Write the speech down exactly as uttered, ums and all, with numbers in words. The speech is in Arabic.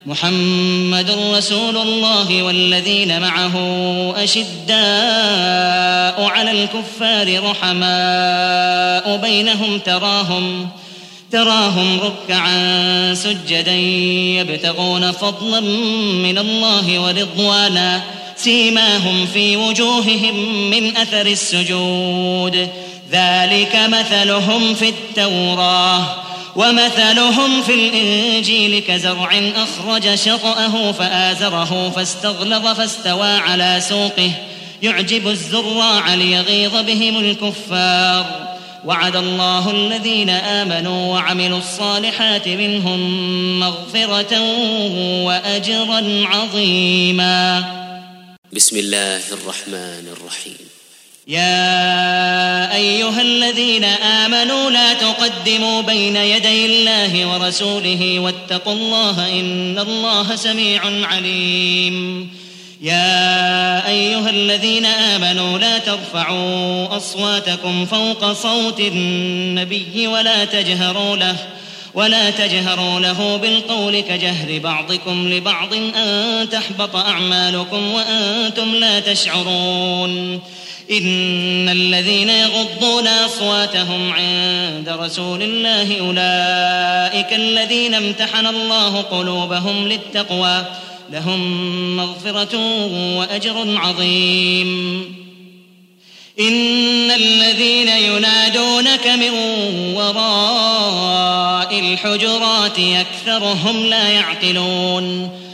محمد رسول الله والذين معه أشداء على الكفار رحماء بينهم تراهم تراهم ركعا سجدا يبتغون فضلا من الله ورضوانا سيماهم في وجوههم من أثر السجود ذلك مثلهم في التوراة ومثلهم في الإنجيل كزرع أخرج شطأه فآزره فاستغلظ فاستوى على سوقه يعجب الزراع ليغيظ بهم الكفار وعد الله الذين آمنوا وعملوا الصالحات منهم مغفرة وأجرا عظيما. بسم الله الرحمن الرحيم. يا أيها الذين آمنوا لا تقدموا بين يدي الله ورسوله واتقوا الله إن الله سميع عليم. يا أيها الذين آمنوا لا ترفعوا أصواتكم فوق صوت النبي ولا تجهروا له ولا تجهروا له بالقول كجهر بعضكم لبعض أن تحبط أعمالكم وأنتم لا تشعرون. إن الذين يغضون أصواتهم عند رسول الله أولئك الذين امتحن الله قلوبهم للتقوى لهم مغفرة وأجر عظيم. إن الذين ينادونك من وراء الحجرات أكثرهم لا يعقلون